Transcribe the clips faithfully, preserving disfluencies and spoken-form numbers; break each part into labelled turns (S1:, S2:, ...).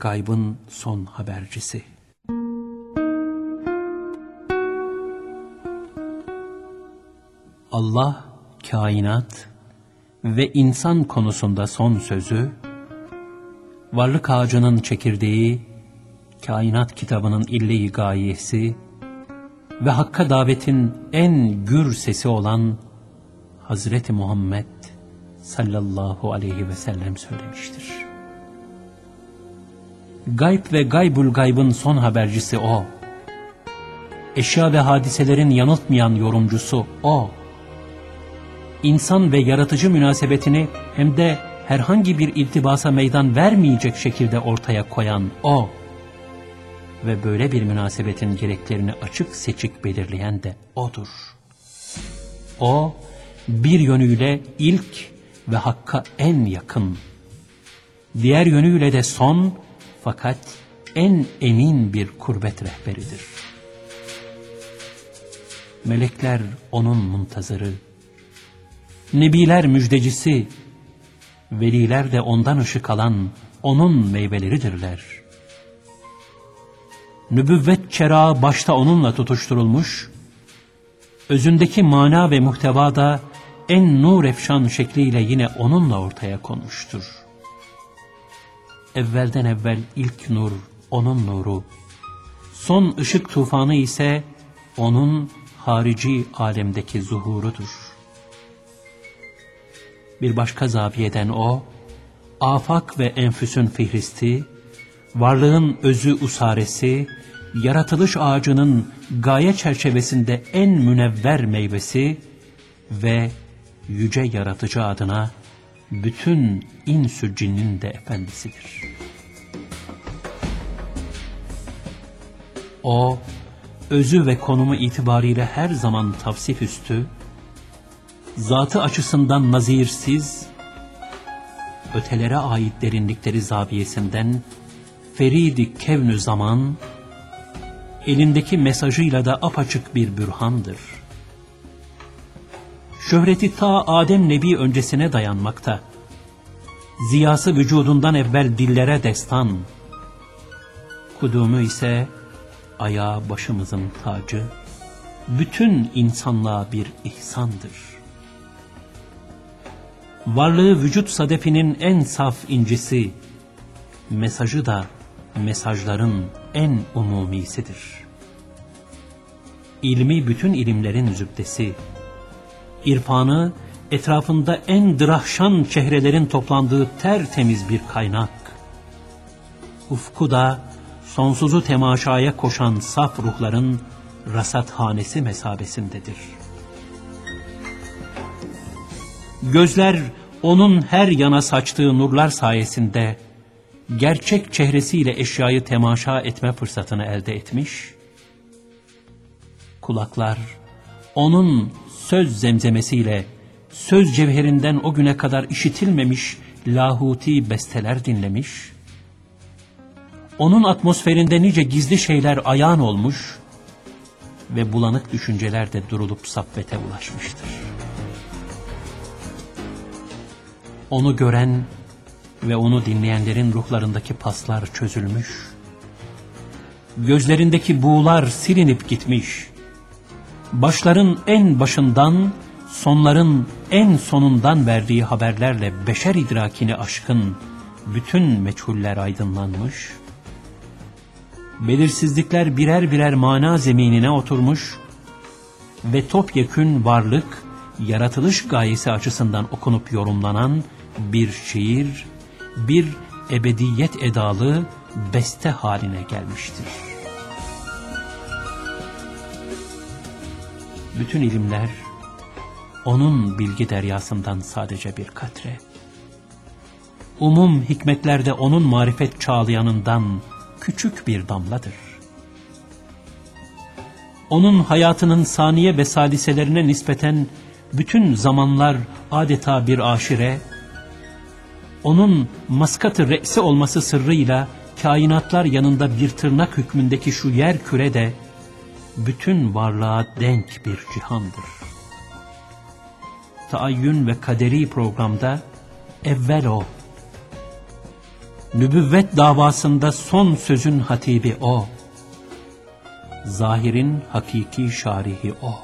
S1: gaybın son habercisi. Allah, kainat ve insan konusunda son sözü, varlık ağacının çekirdeği, kainat kitabının ille-i gayesi ve Hakk'a davetin en gür sesi olan Hazreti Muhammed sallallahu aleyhi ve sellem söylemiştir. Gayb ve gaybul gaybın son habercisi O. Eşya ve hadiselerin yanıltmayan yorumcusu O. İnsan ve yaratıcı münasebetini hem de herhangi bir iltibasa meydan vermeyecek şekilde ortaya koyan O. Ve böyle bir münasebetin gereklerini açık seçik belirleyen de O'dur. O, bir yönüyle ilk ve Hakk'a en yakın, diğer yönüyle de son fakat en emin bir kurbet rehberidir. Melekler onun muntazırı, nebiler müjdecisi, veliler de ondan ışık alan onun meyveleridirler. Nübüvvet çerağı başta onunla tutuşturulmuş, özündeki mana ve muhteva da en nur efşan şekliyle yine onunla ortaya konmuştur. Evvelden evvel ilk nur onun nuru, son ışık tufanı ise onun harici alemdeki zuhurudur. Bir başka zaviyeden O, afak ve enfüsün fihristi, varlığın özü usaresi, yaratılış ağacının gaye çerçevesinde en münevver meyvesi ve yüce yaratıcı adına bütün insü cinnin de efendisidir. O, özü ve konumu itibariyle her zaman tavsif üstü, zatı açısından nazirsiz, ötelere ait derinlikleri zaviyesinden feridi kevn-ü zaman, elindeki mesajıyla da apaçık bir bürhandır. Şöhreti ta Adem Nebi öncesine dayanmakta. Ziyası vücudundan evvel dillere destan. Kudumu ise ayağı başımızın tacı, bütün insanlığa bir ihsandır. Varlığı vücut sadefinin en saf incisi, mesajı da mesajların en umumisidir. İlmi bütün ilimlerin zübdesi, irfanı etrafında en dırahşan çehrelerin toplandığı tertemiz bir kaynak, ufku da sonsuzu temaşaya koşan saf ruhların rasathanesi mesabesindedir. Gözler onun her yana saçtığı nurlar sayesinde gerçek çehresiyle eşyayı temaşa etme fırsatını elde etmiş, kulaklar onun söz zemzemesiyle söz cevherinden o güne kadar işitilmemiş lahuti besteler dinlemiş, onun atmosferinde nice gizli şeyler ayağın olmuş ve bulanık düşünceler de durulup saffete ulaşmıştır. Onu gören ve onu dinleyenlerin ruhlarındaki paslar çözülmüş, gözlerindeki buğular silinip gitmiş, başların en başından, sonların en sonundan verdiği haberlerle beşer idrakini aşkın bütün meçhuller aydınlanmış, belirsizlikler birer birer mana zeminine oturmuş ve topyekün varlık, yaratılış gayesi açısından okunup yorumlanan bir şiir, bir ebediyet edalı beste haline gelmiştir. Bütün ilimler onun bilgi deryasından sadece bir katre. Umum hikmetlerde onun marifet çağlayanından küçük bir damladır. Onun hayatının saniye ve saliselerine nispeten bütün zamanlar adeta bir aşire, onun maskat-ı re'si olması sırrıyla kainatlar yanında bir tırnak hükmündeki şu yer küre de bütün varlığa denk bir cihandır. Taayyün ve kaderi programda evvel o, Nübüvvet davasında son sözün hatibi o. Zahirin hakiki şarihi o.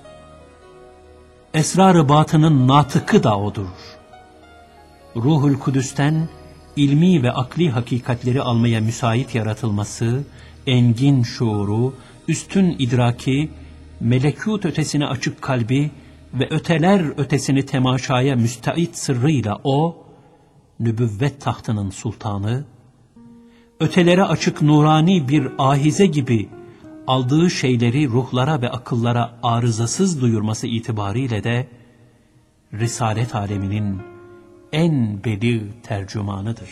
S1: Esrar-ı batının natıkı da odur. Ruhul Kudüs'ten ilmi ve akli hakikatleri almaya müsait yaratılması, engin şuuru, üstün idraki, melekût ötesine açık kalbi ve öteler ötesini temaşaya müstait sırrıyla o, nübüvvet tahtının sultanı, ötelere açık nurani bir ahize gibi aldığı şeyleri ruhlara ve akıllara arızasız duyurması itibariyle de Risalet aleminin en beli tercümanıdır.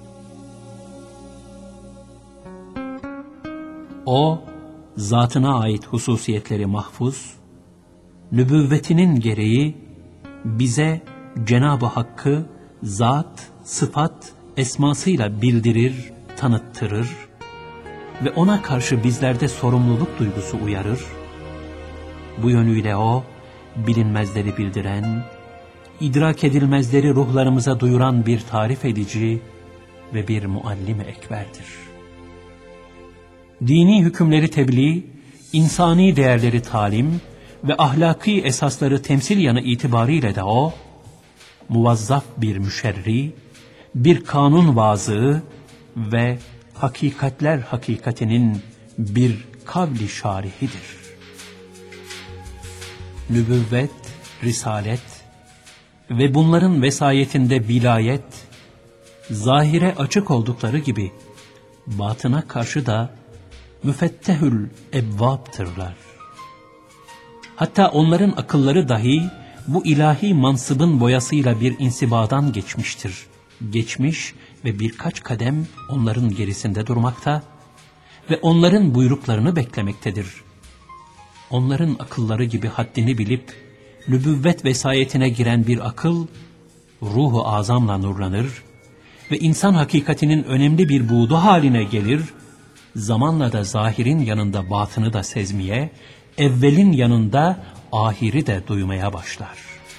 S1: O, zatına ait hususiyetleri mahfuz, nübüvvetinin gereği bize Cenab-ı Hakk'ı zat, sıfat, esmasıyla bildirir, tanıttırır ve ona karşı bizlerde sorumluluk duygusu uyarır. Bu yönüyle o, bilinmezleri bildiren, idrak edilmezleri ruhlarımıza duyuran bir tarif edici ve bir muallim-i ekberdir. Dini hükümleri tebliğ, insani değerleri talim ve ahlaki esasları temsil yanı itibariyle de o, muvazzaf bir müşerri, bir kanun vazığı ve hakikatler hakikatinin bir kavli şarihidir. Nübüvvet, risalet ve bunların vesayetinde vilayet, zahire açık oldukları gibi batına karşı da müfettehül ebvaptırlar. Hatta onların akılları dahi bu ilahi mansıbın boyasıyla bir insibadan geçmiştir. Geçmiş ve birkaç kadem onların gerisinde durmakta ve onların buyruklarını beklemektedir. Onların akılları gibi haddini bilip nübüvvet vesayetine giren bir akıl, ruhu azamla nurlanır ve insan hakikatinin önemli bir buğdu haline gelir, zamanla da zahirin yanında batını da sezmeye, evvelin yanında ahiri de duymaya başlar.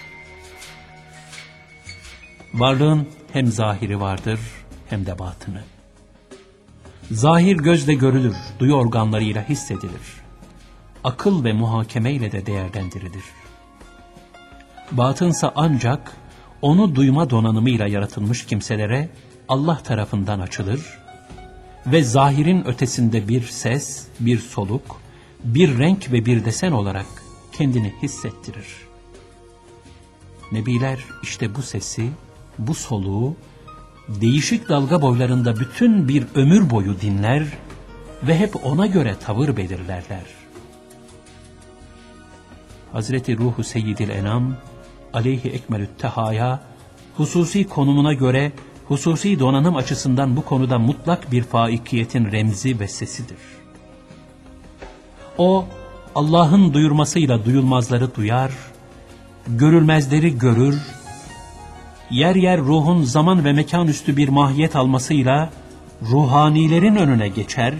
S1: Varlığın hem zahiri vardır hem de batını. Zahir gözle görülür, duyu organlarıyla hissedilir. Akıl ve muhakemeyle de değerlendirilir. Batınsa ancak onu duyma donanımıyla yaratılmış kimselere Allah tarafından açılır ve zahirin ötesinde bir ses, bir soluk, bir renk ve bir desen olarak kendini hissettirir. Nebiler işte bu sesi, bu soluğu değişik dalga boylarında bütün bir ömür boyu dinler ve hep ona göre tavır belirlerler. Hazreti Ruhu Seyyidil Enam aleyhi ekmelü't tehaya hususi konumuna göre hususi donanım açısından bu konuda mutlak bir faikiyetin remzi ve sesidir. O, Allah'ın duyurmasıyla duyulmazları duyar, görülmezleri görür, yer yer ruhun zaman ve mekan üstü bir mahiyet almasıyla ruhanilerin önüne geçer,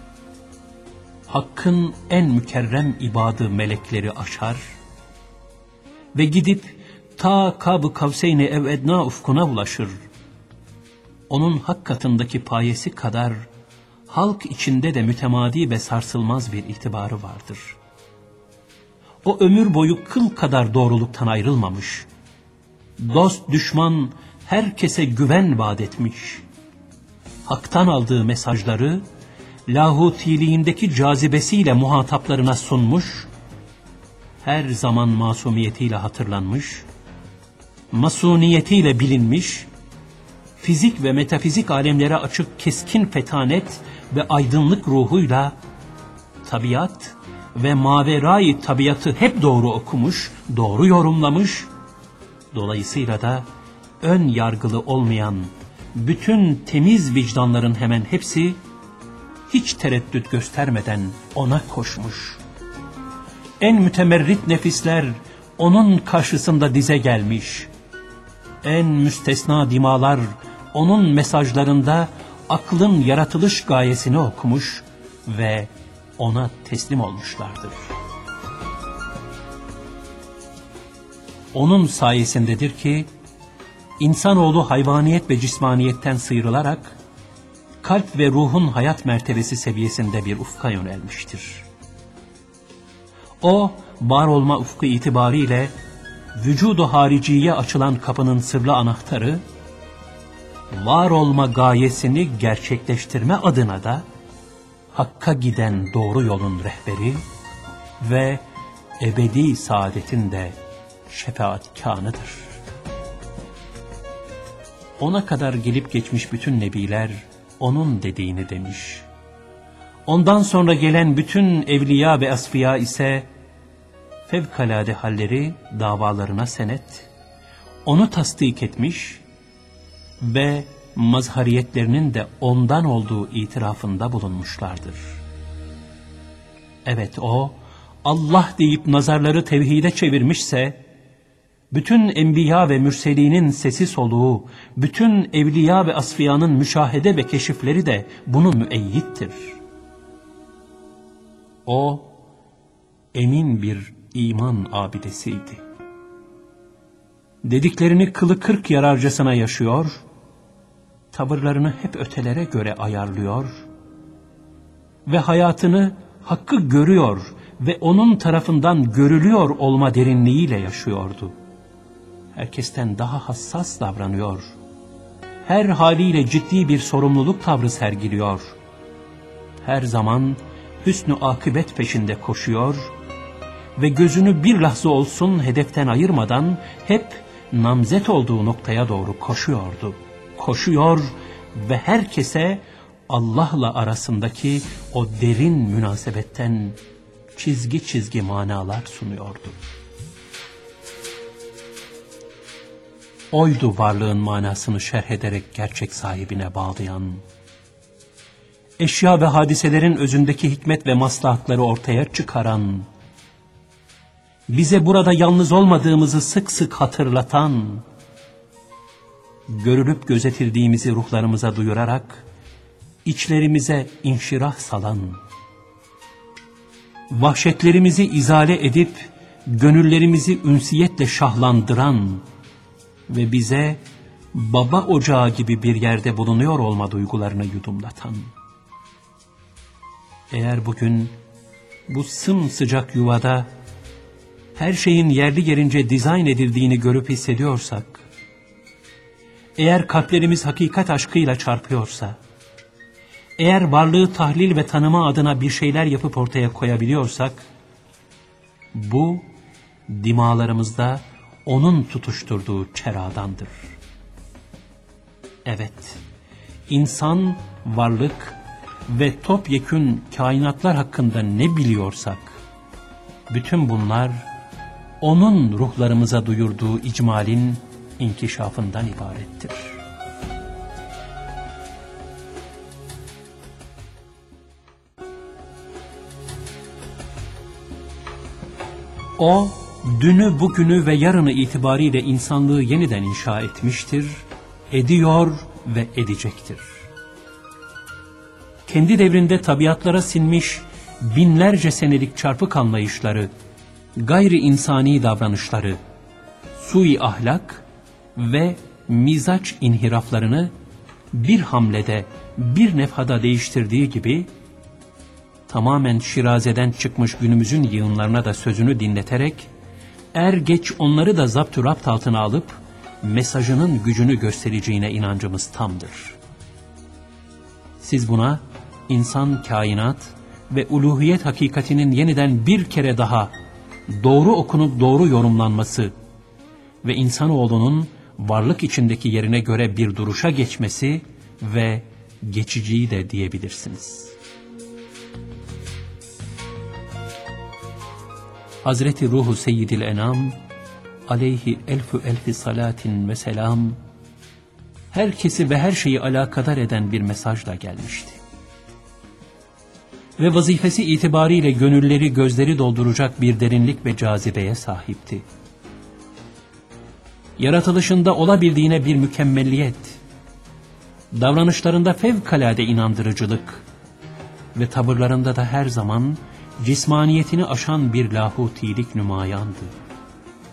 S1: Hakk'ın en mükerrem ibadı melekleri aşar ve gidip ta Kab-ı Kavseyn-i ev edna ufkuna ulaşır. Onun hak katındaki payesi kadar halk içinde de mütemadi ve sarsılmaz bir itibarı vardır. O ömür boyu kıl kadar doğruluktan ayrılmamış, dost düşman herkese güven vaat etmiş, Hak'tan aldığı mesajları lahutiliğindeki cazibesiyle muhataplarına sunmuş, her zaman masumiyetiyle hatırlanmış, masuniyetiyle bilinmiş, fizik ve metafizik alemlere açık keskin fetanet ve aydınlık ruhuyla tabiat ve maverayı tabiatı hep doğru okumuş, doğru yorumlamış, dolayısıyla da ön yargılı olmayan bütün temiz vicdanların hemen hepsi hiç tereddüt göstermeden ona koşmuş. En mütemerrit nefisler onun karşısında dize gelmiş. En müstesna dimalar onun mesajlarında aklın yaratılış gayesini okumuş ve ona teslim olmuşlardır. Onun sayesindedir ki insanoğlu hayvaniyet ve cismaniyetten sıyrılarak kalp ve ruhun hayat mertebesi seviyesinde bir ufka yönelmiştir. O, var olma ufku itibariyle vücudu hariciye açılan kapının sırlı anahtarı, var olma gayesini gerçekleştirme adına da Hakk'a giden doğru yolun rehberi ve ebedi saadetin de şefaatkânıdır. Ona kadar gelip geçmiş bütün nebiler onun dediğini demiş. Ondan sonra gelen bütün evliya ve asfiya ise fevkalade halleri davalarına senet, onu tasdik etmiş ve mazhariyetlerinin de ondan olduğu itirafında bulunmuşlardır. Evet, o Allah deyip nazarları tevhide çevirmişse, bütün enbiya ve mürselinin sesi soluğu, bütün evliya ve asfiyanın müşahede ve keşifleri de bunun müeyyittir. O, emin bir iman abidesiydi. Dediklerini kılı kırk yararcasına yaşıyor, tavırlarını hep ötelere göre ayarlıyor ve hayatını Hakk'ı görüyor ve onun tarafından görülüyor olma derinliğiyle yaşıyordu. Herkesten daha hassas davranıyor, her haliyle ciddi bir sorumluluk tavrı sergiliyor, her zaman hüsnü akıbet peşinde koşuyor ve gözünü bir lahza olsun hedeften ayırmadan hep namzet olduğu noktaya doğru koşuyordu. Koşuyor ve herkese Allah'la arasındaki o derin münasebetten çizgi çizgi manalar sunuyordu. Oydu varlığın manasını şerh ederek gerçek sahibine bağlayan, eşya ve hadiselerin özündeki hikmet ve maslahatları ortaya çıkaran, bize burada yalnız olmadığımızı sık sık hatırlatan, görülüp gözetildiğimizi ruhlarımıza duyurarak, içlerimize inşirah salan, vahşetlerimizi izale edip, gönüllerimizi ünsiyetle şahlandıran ve bize baba ocağı gibi bir yerde bulunuyor olma duygularını yudumlatan. Eğer bugün bu sımsıcak yuvada her şeyin yerli yerince dizayn edildiğini görüp hissediyorsak, eğer kalplerimiz hakikat aşkıyla çarpıyorsa, eğer varlığı tahlil ve tanıma adına bir şeyler yapıp ortaya koyabiliyorsak, bu dimağlarımızda onun tutuşturduğu çeradandır. Evet, insan, varlık ve topyekün kainatlar hakkında ne biliyorsak, bütün bunlar onun ruhlarımıza duyurduğu icmalin inkişafından ibarettir. O, dünü, bugünü ve yarını itibariyle insanlığı yeniden inşa etmiştir, ediyor ve edecektir. Kendi devrinde tabiatlara sinmiş binlerce senelik çarpık anlayışları, gayri insani davranışları, sui ahlak ve mizaç inhiraflarını bir hamlede, bir nefhada değiştirdiği gibi, tamamen şirazeden çıkmış günümüzün yığınlarına da sözünü dinleterek, er geç onları da zapt-ı rapt altına alıp, mesajının gücünü göstereceğine inancımız tamdır. Siz buna, insan, kainat ve uluhiyet hakikatinin yeniden bir kere daha doğru okunup doğru yorumlanması ve insanoğlunun varlık içindeki yerine göre bir duruşa geçmesi ve geçiciyi de diyebilirsiniz. Hazreti Ruhu Seyyidil Enam aleyhi elfü elfi salatin ve selam herkesi ve her şeyi alakadar eden bir mesajla gelmişti. Ve vazifesi itibariyle gönülleri, gözleri dolduracak bir derinlik ve cazibeye sahipti. Yaratılışında olabildiğine bir mükemmelliyet, davranışlarında fevkalade inandırıcılık ve tavırlarında da her zaman cismaniyetini aşan bir lahutilik nümayandı.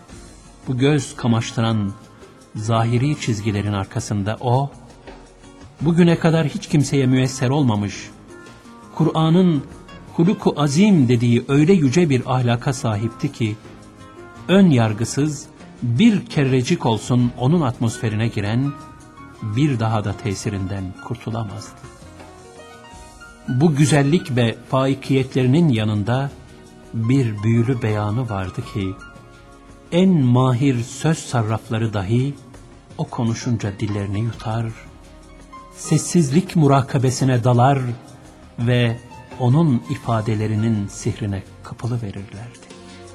S1: Bu göz kamaştıran zahiri çizgilerin arkasında o, bugüne kadar hiç kimseye müyesser olmamış, Kur'an'ın huluku azim dediği öyle yüce bir ahlaka sahipti ki, ön yargısız bir kerecik olsun onun atmosferine giren, bir daha da tesirinden kurtulamazdı. Bu güzellik ve faikiyetlerinin yanında bir büyülü beyanı vardı ki, en mahir söz sarrafları dahi o konuşunca dillerini yutar, sessizlik murakabesine dalar ve onun ifadelerinin sihrine kapılıverirlerdi.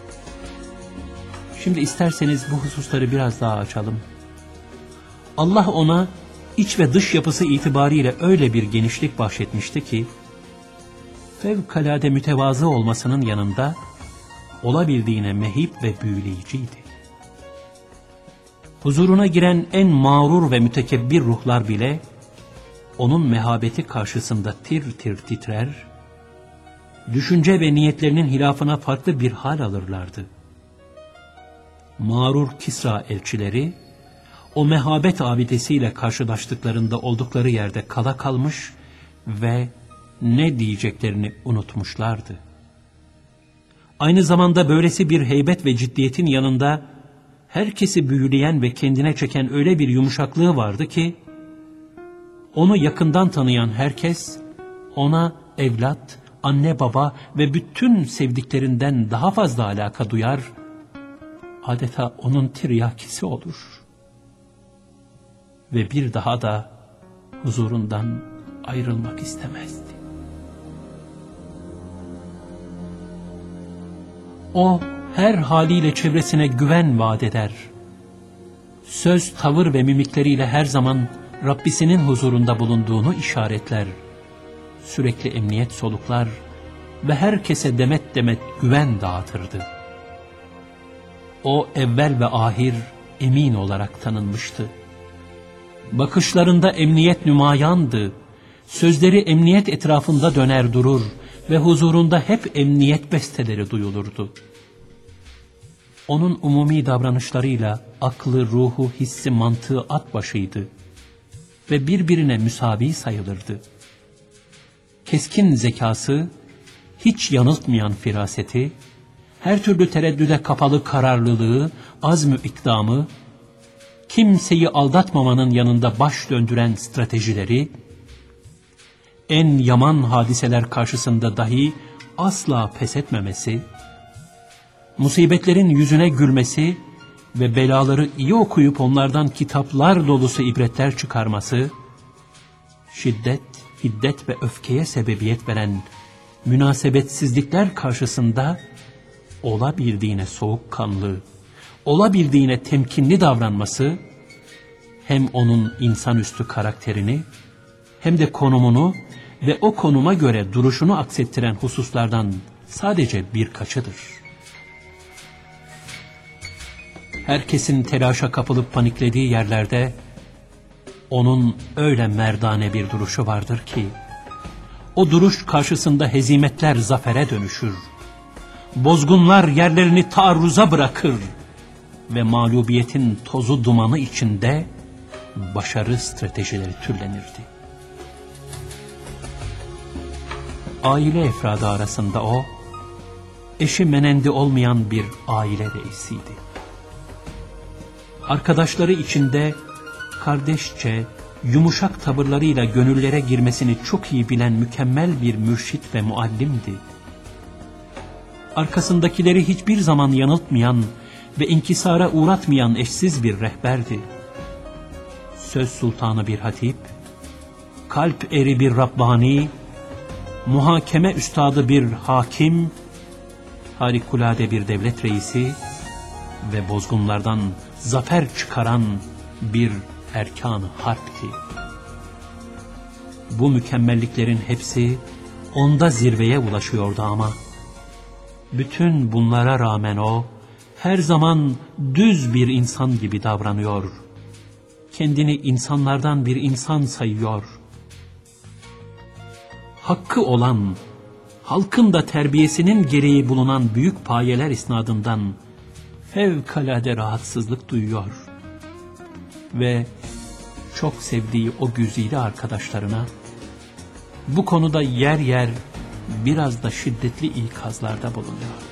S1: Şimdi isterseniz bu hususları biraz daha açalım. Allah ona iç ve dış yapısı itibariyle öyle bir genişlik bahşetmişti ki, fevkalade mütevazı olmasının yanında olabildiğine mehip ve büyüleyiciydi. Huzuruna giren en mağrur ve mütekebbir ruhlar bile onun mehabeti karşısında tir tir titrer, düşünce ve niyetlerinin hilafına farklı bir hal alırlardı. Mağrur Kisra elçileri, o mehabet abidesiyle karşılaştıklarında oldukları yerde kala kalmış ve ne diyeceklerini unutmuşlardı. Aynı zamanda böylesi bir heybet ve ciddiyetin yanında herkesi büyüleyen ve kendine çeken öyle bir yumuşaklığı vardı ki, onu yakından tanıyan herkes ona evlat, anne baba ve bütün sevdiklerinden daha fazla alaka duyar, adeta onun tiryakisi olur. Ve bir daha da huzurundan ayrılmak istemezdi. O her haliyle çevresine güven vaat eder. Söz, tavır ve mimikleriyle her zaman Rabbisinin huzurunda bulunduğunu işaretler. Sürekli emniyet soluklar ve herkese demet demet güven dağıtırdı. O evvel ve ahir emin olarak tanınmıştı. Bakışlarında emniyet nümayandı. Sözleri emniyet etrafında döner durur ve huzurunda hep emniyet besteleri duyulurdu. Onun umumi davranışlarıyla aklı, ruhu, hissi, mantığı at başıydı ve birbirine müsavi sayılırdı. Keskin zekası, hiç yanıltmayan firaseti, her türlü tereddüde kapalı kararlılığı, azm-ü ikdamı, kimseyi aldatmamanın yanında baş döndüren stratejileri, en yaman hadiseler karşısında dahi asla pes etmemesi, musibetlerin yüzüne gülmesi ve belaları iyi okuyup onlardan kitaplar dolusu ibretler çıkarması, şiddet, hiddet ve öfkeye sebebiyet veren münasebetsizlikler karşısında olabildiğine soğukkanlı, olabildiğine temkinli davranması, hem onun insanüstü karakterini hem de konumunu ve o konuma göre duruşunu aksettiren hususlardan sadece birkaçıdır. Herkesin telaşa kapılıp paniklediği yerlerde onun öyle merdane bir duruşu vardır ki, o duruş karşısında hezimetler zafere dönüşür, bozgunlar yerlerini taarruza bırakır ve mağlubiyetin tozu dumanı içinde başarı stratejileri türlenirdi. Aile efradı arasında o, eşi menendi olmayan bir aile reisiydi. Arkadaşları içinde kardeşçe, yumuşak tavırlarıyla gönüllere girmesini çok iyi bilen mükemmel bir mürşit ve muallimdi. Arkasındakileri hiçbir zaman yanıltmayan ve inkisara uğratmayan eşsiz bir rehberdi. Söz sultanı bir hatip, kalp eri bir Rabbani, muhakeme üstadı bir hakim, harikulade bir devlet reisi ve bozgunlardan zafer çıkaran bir erkan-ı harpti. Bu mükemmelliklerin hepsi onda zirveye ulaşıyordu ama bütün bunlara rağmen o her zaman düz bir insan gibi davranıyor. Kendini insanlardan bir insan sayıyor. Hakkı olan, halkın da terbiyesinin gereği bulunan büyük payeler isnadından fevkalade rahatsızlık duyuyor. Ve çok sevdiği o güzide arkadaşlarına bu konuda yer yer biraz da şiddetli ikazlarda bulunuyordu.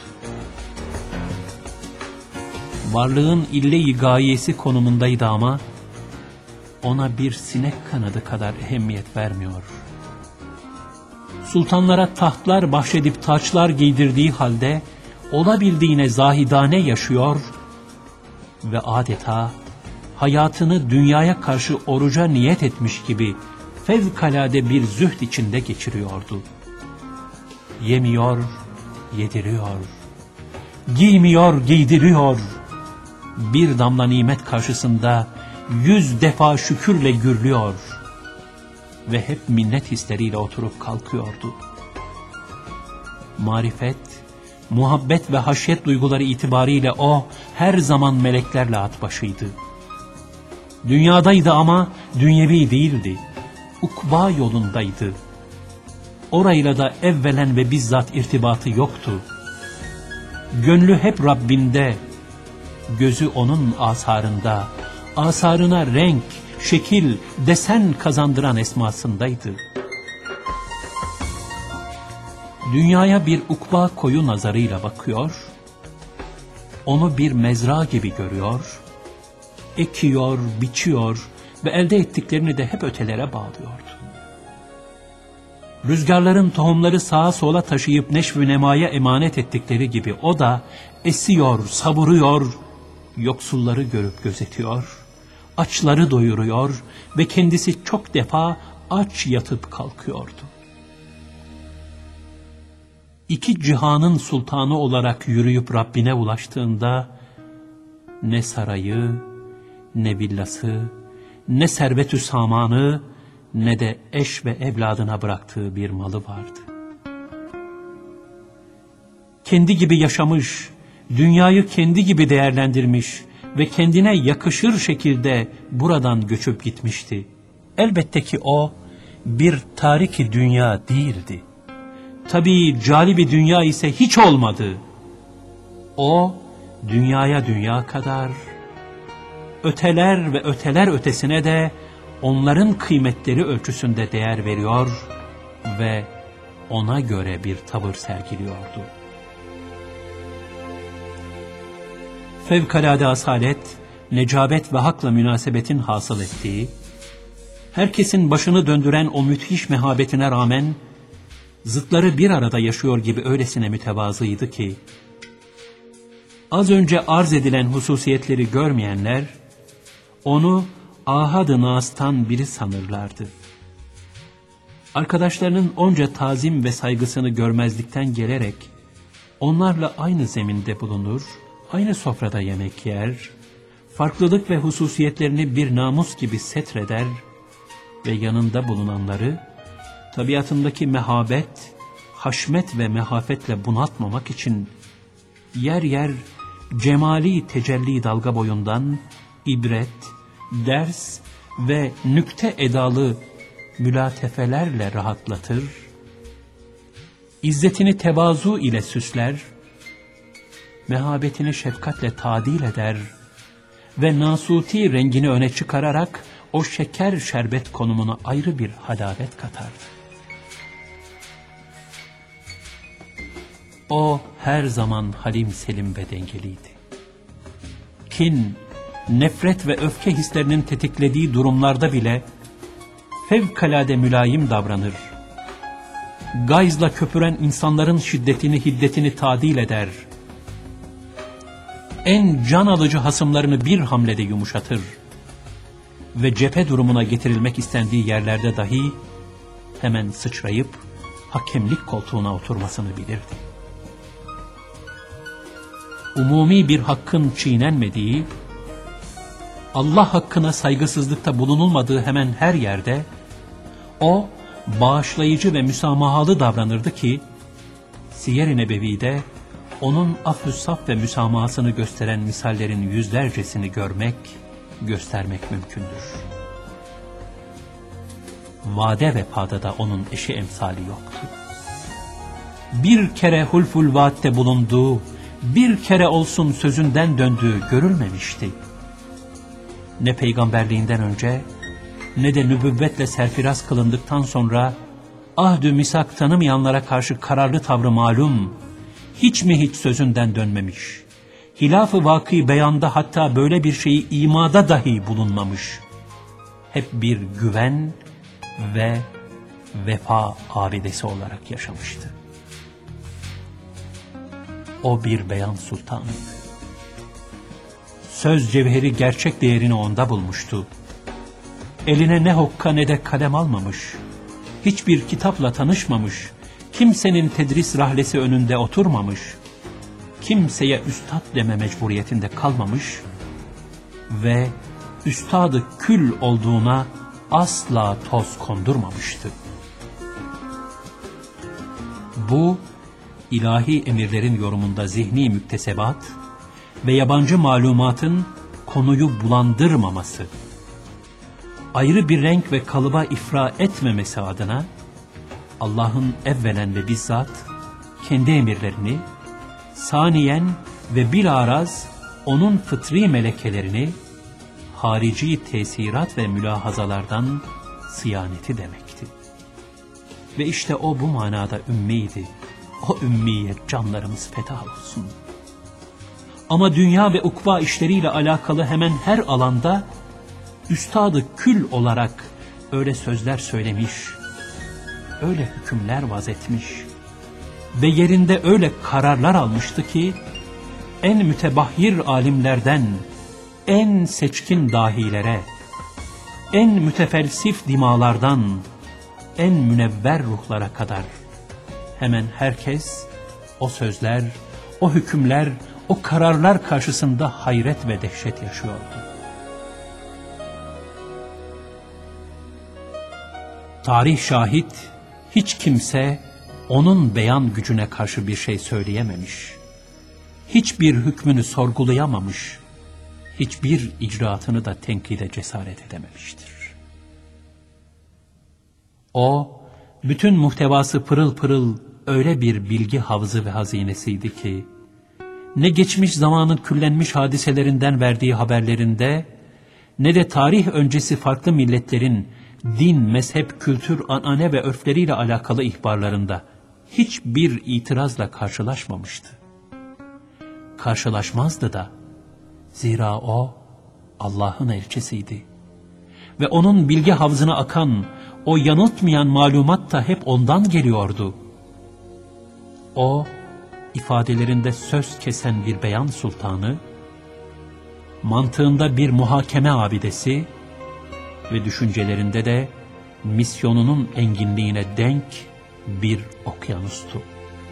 S1: Varlığın ille-i gayesi konumundaydı ama ona bir sinek kanadı kadar ehemmiyet vermiyor. Sultanlara tahtlar bahşedip taçlar giydirdiği halde olabildiğine zahidane yaşıyor ve adeta hayatını dünyaya karşı oruca niyet etmiş gibi fevkalade bir zühd içinde geçiriyordu. Yemiyor, yediriyor, giymiyor, giydiriyor. Bir damla nimet karşısında yüz defa şükürle gürlüyor ve hep minnet hisleriyle oturup kalkıyordu. Marifet, muhabbet ve haşyet duyguları itibariyle o her zaman meleklerle at başıydı. Dünyadaydı ama dünyevi değildi. Ukba yolundaydı. Orayla da evvelen ve bizzat irtibatı yoktu. Gönlü hep Rabbinde, gözü onun asarında, asarına renk, şekil, desen kazandıran esmasındaydı. Dünyaya bir ukba koyu nazarıyla bakıyor, onu bir mezra gibi görüyor, ekiyor, biçiyor ve elde ettiklerini de hep ötelere bağlıyordu. Rüzgarların tohumları sağa sola taşıyıp neşv-ü nemaya emanet ettikleri gibi o da esiyor, savuruyor, yoksulları görüp gözetiyor, açları doyuruyor ve kendisi çok defa aç yatıp kalkıyordu. İki cihanın sultanı olarak yürüyüp Rabbine ulaştığında ne sarayı, ne villası, ne servet-ü samanı, ne de eş ve evladına bıraktığı bir malı vardı. Kendi gibi yaşamış, dünyayı kendi gibi değerlendirmiş ve kendine yakışır şekilde buradan göçüp gitmişti. Elbette ki o bir tariki dünya değildi. Tabii calibi dünya ise hiç olmadı. O dünyaya dünya kadar, öteler ve öteler ötesine de onların kıymetleri ölçüsünde değer veriyor ve ona göre bir tavır sergiliyordu. Fevkalade asalet, necabet ve hakla münasebetin hasıl ettiği, herkesin başını döndüren o müthiş mehabetine rağmen, zıtları bir arada yaşıyor gibi öylesine mütevazıydı ki, az önce arz edilen hususiyetleri görmeyenler, onu ahad-ı nas'tan biri sanırlardı. Arkadaşlarının onca tazim ve saygısını görmezlikten gelerek, onlarla aynı zeminde bulunur, aynı sofrada yemek yer, farklılık ve hususiyetlerini bir namus gibi setreder ve yanında bulunanları, tabiatındaki mehabet, haşmet ve mehafetle bunaltmamak için yer yer cemali tecelli dalga boyundan ibret, ders ve nükte edalı mülatefelerle rahatlatır, izzetini tevazu ile süsler, mehabetini şefkatle tadil eder ve nasuti rengini öne çıkararak o şeker şerbet konumuna ayrı bir halavet katar. O her zaman halim selim ve dengeliydi. Kin, nefret ve öfke hislerinin tetiklediği durumlarda bile fevkalade mülayim davranır. Gayzla köpüren insanların şiddetini, hiddetini tadil eder. En can alıcı hasımlarını bir hamlede yumuşatır ve cephe durumuna getirilmek istendiği yerlerde dahi hemen sıçrayıp hakemlik koltuğuna oturmasını bilirdi. Umumi bir hakkın çiğnenmediği, Allah hakkına saygısızlıkta bulunulmadığı hemen her yerde, o bağışlayıcı ve müsamahalı davranırdı ki, Siyer-i Nebevi'de onun affü saf ve müsamahasını gösteren misallerin yüzlercesini görmek, göstermek mümkündür. Vade ve vefada da onun eşi emsali yoktu. Bir kere hulful vaatte bulunduğu, bir kere olsun sözünden döndüğü görülmemişti. Ne peygamberliğinden önce ne de nübüvvetle serfiraz kılındıktan sonra ahdü misak tanımayanlara karşı kararlı tavrı malum, hiç mi hiç sözünden dönmemiş, hilaf-ı vakı beyanda hatta böyle bir şeyi imada dahi bulunmamış, hep bir güven ve vefa abidesi olarak yaşamıştı. O bir beyan sultanıydı. Söz cevheri gerçek değerini onda bulmuştu. Eline ne hokka ne de kalem almamış, hiçbir kitapla tanışmamış, kimsenin tedris rahlesi önünde oturmamış, kimseye üstad deme mecburiyetinde kalmamış ve üstadı kül olduğuna asla toz kondurmamıştı. Bu, ilahi emirlerin yorumunda zihni müktesebat ve yabancı malumatın konuyu bulandırmaması, ayrı bir renk ve kalıba ifra etmemesi adına Allah'ın evvelen ve bizzat kendi emirlerini, saniyen ve bilaraz onun fıtri melekelerini harici tesirat ve mülahazalardan sıyaneti demekti. Ve işte o bu manada ümmiydi. O ümmiye canlarımız feda olsun. Ama dünya ve ukba işleriyle alakalı hemen her alanda üstadı kül olarak öyle sözler söylemiş, öyle hükümler vazetmiş ve yerinde öyle kararlar almıştı ki en mütebahhir alimlerden en seçkin dahilere, en mütefelsif dimalardan en münevver ruhlara kadar hemen herkes o sözler, o hükümler, o kararlar karşısında hayret ve dehşet yaşıyordu. Tarih şahit, hiç kimse onun beyan gücüne karşı bir şey söyleyememiş, hiçbir hükmünü sorgulayamamış, hiçbir icraatını da tenkide cesaret edememiştir. O, bütün muhtevası pırıl pırıl öyle bir bilgi havzı ve hazinesiydi ki, ne geçmiş zamanın küllenmiş hadiselerinden verdiği haberlerinde, ne de tarih öncesi farklı milletlerin din, mezhep, kültür, anane ve örfleriyle alakalı ihbarlarında hiçbir itirazla karşılaşmamıştı. Karşılaşmazdı da, zira o Allah'ın elçisiydi. Ve onun bilgi havzına akan o yanıltmayan malumat da hep ondan geliyordu. O, ifadelerinde söz kesen bir beyan sultanı, mantığında bir muhakeme abidesi ve düşüncelerinde de misyonunun enginliğine denk bir okyanustu.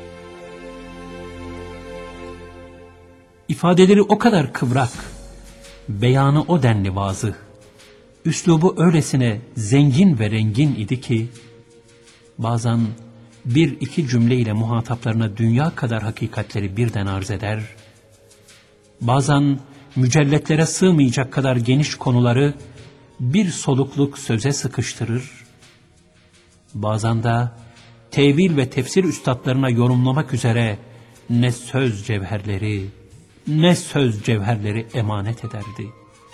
S1: İfadeleri o kadar kıvrak, beyanı o denli vazıh, üslubu öylesine zengin ve rengin idi ki, bazen bir iki cümleyle muhataplarına dünya kadar hakikatleri birden arz eder, bazen mücelletlere sığmayacak kadar geniş konuları bir solukluk söze sıkıştırır, bazen de tevil ve tefsir üstadlarına yorumlamak üzere ne söz cevherleri, ne söz cevherleri emanet ederdi.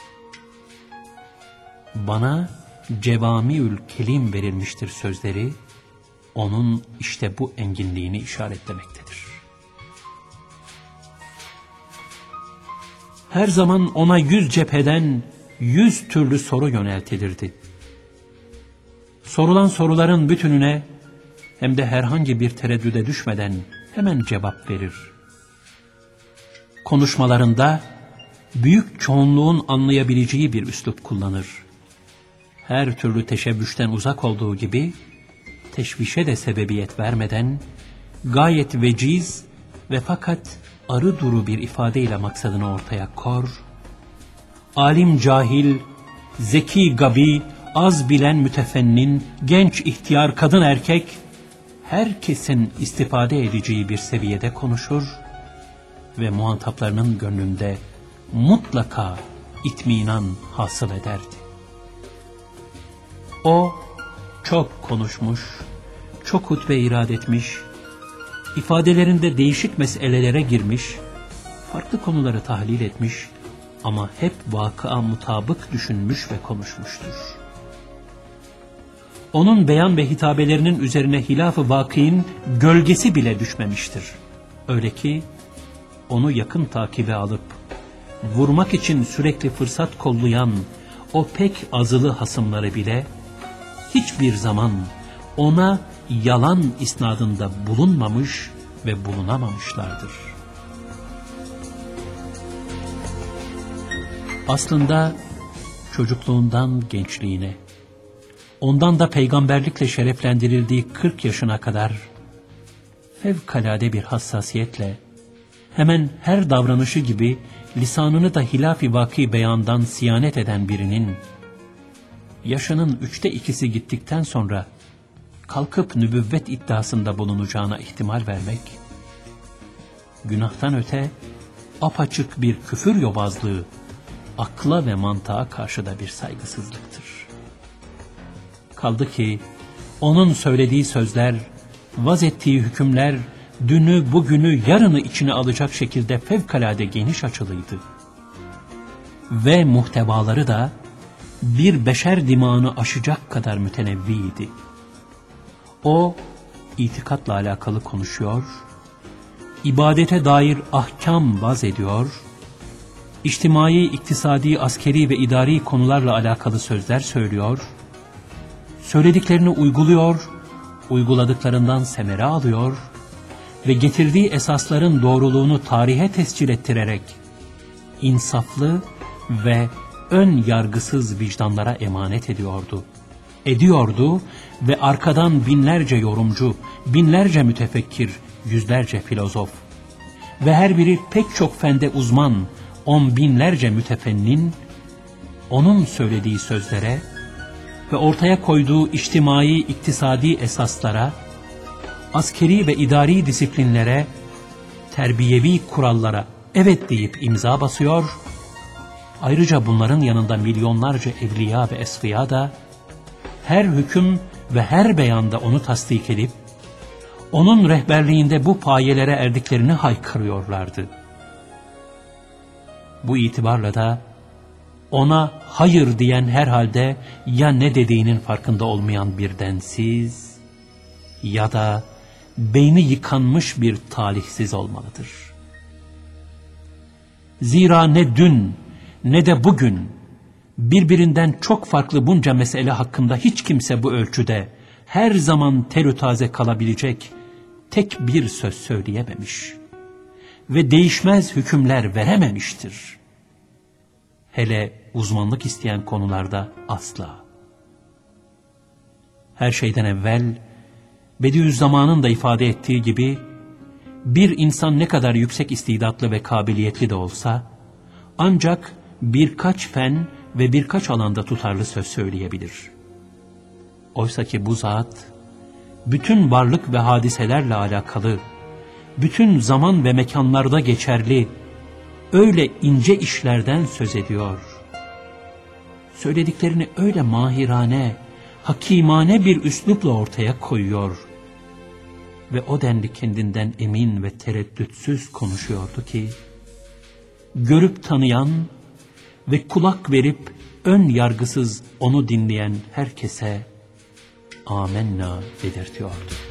S1: Bana cevamiül kelim verilmiştir sözleri, onun işte bu enginliğini işaretlemektedir. Her zaman ona yüz cepheden yüz türlü soru yöneltilirdi. Sorulan soruların bütününe hem de herhangi bir tereddüde düşmeden hemen cevap verir. Konuşmalarında büyük çoğunluğun anlayabileceği bir üslup kullanır. Her türlü teşebbüşten uzak olduğu gibi, teşvişe de sebebiyet vermeden, gayet veciz ve fakat arı duru bir ifadeyle maksadını ortaya kor, alim cahil, zeki gabi, az bilen mütefennin, genç ihtiyar kadın erkek, herkesin istifade edeceği bir seviyede konuşur ve muhataplarının gönlünde mutlaka itminan hasıl ederdi. O çok konuşmuş, çok hutbe irad etmiş, ifadelerinde değişik meselelere girmiş, farklı konuları tahlil etmiş ama hep vakıa mutabık düşünmüş ve konuşmuştur. onun beyan ve hitabelerinin üzerine hilaf-ı vakîin gölgesi bile düşmemiştir. Öyle ki onu yakın takibe alıp vurmak için sürekli fırsat kollayan o pek azılı hasımları bile hiçbir zaman ona yalan isnadında bulunmamış ve bulunamamışlardır. Aslında çocukluğundan gençliğine, ondan da peygamberlikle şereflendirildiği kırk yaşına kadar fevkalade bir hassasiyetle, hemen her davranışı gibi lisanını da hilaf-i vaki beyandan siyanet eden birinin, yaşının üçte ikisi gittikten sonra kalkıp nübüvvet iddiasında bulunacağına ihtimal vermek, günahtan öte apaçık bir küfür yobazlığı, akla ve mantığa karşı da bir saygısızlıktır. Kaldı ki onun söylediği sözler, vaz ettiği hükümler, dünü, bugünü, yarını içine alacak şekilde fevkalade geniş açılıydı. Ve muhtevaları da bir beşer dimağını aşacak kadar mütenevviydi. O, itikatla alakalı konuşuyor, ibadete dair ahkam vaz ediyor, içtimai, iktisadi, askeri ve idari konularla alakalı sözler söylüyor, söylediklerini uyguluyor, uyguladıklarından semere alıyor ve getirdiği esasların doğruluğunu tarihe tescil ettirerek insaflı ve ön yargısız vicdanlara emanet ediyordu. Ediyordu ve arkadan binlerce yorumcu, binlerce mütefekkir, yüzlerce filozof ve her biri pek çok fende uzman, on binlerce mütefennin onun söylediği sözlere ve ortaya koyduğu içtimai, iktisadi esaslara, askeri ve idari disiplinlere, terbiyevi kurallara evet deyip imza basıyor, ayrıca bunların yanında milyonlarca evliya ve esfiya da her hüküm ve her beyanda onu tasdik edip, onun rehberliğinde bu payelere erdiklerini haykırıyorlardı. Bu itibarla da ona hayır diyen herhalde ya ne dediğinin farkında olmayan bir densiz ya da beyni yıkanmış bir talihsiz olmalıdır. Zira ne dün ne de bugün birbirinden çok farklı bunca mesele hakkında hiç kimse bu ölçüde her zaman terü taze kalabilecek tek bir söz söyleyememiş ve değişmez hükümler verememiştir. Hele uzmanlık isteyen konularda asla. Her şeyden evvel Bediüzzaman'ın da ifade ettiği gibi bir insan ne kadar yüksek istidatlı ve kabiliyetli de olsa ancak birkaç fen ve birkaç alanda tutarlı söz söyleyebilir. Oysa ki bu zat bütün varlık ve hadiselerle alakalı, bütün zaman ve mekanlarda geçerli öyle ince işlerden söz ediyor. Söylediklerini öyle mahirane, hakimane bir üslupla ortaya koyuyor. Ve o denli kendinden emin ve tereddütsüz konuşuyordu ki, görüp tanıyan ve kulak verip ön yargısız onu dinleyen herkese amenna dedirtiyordu.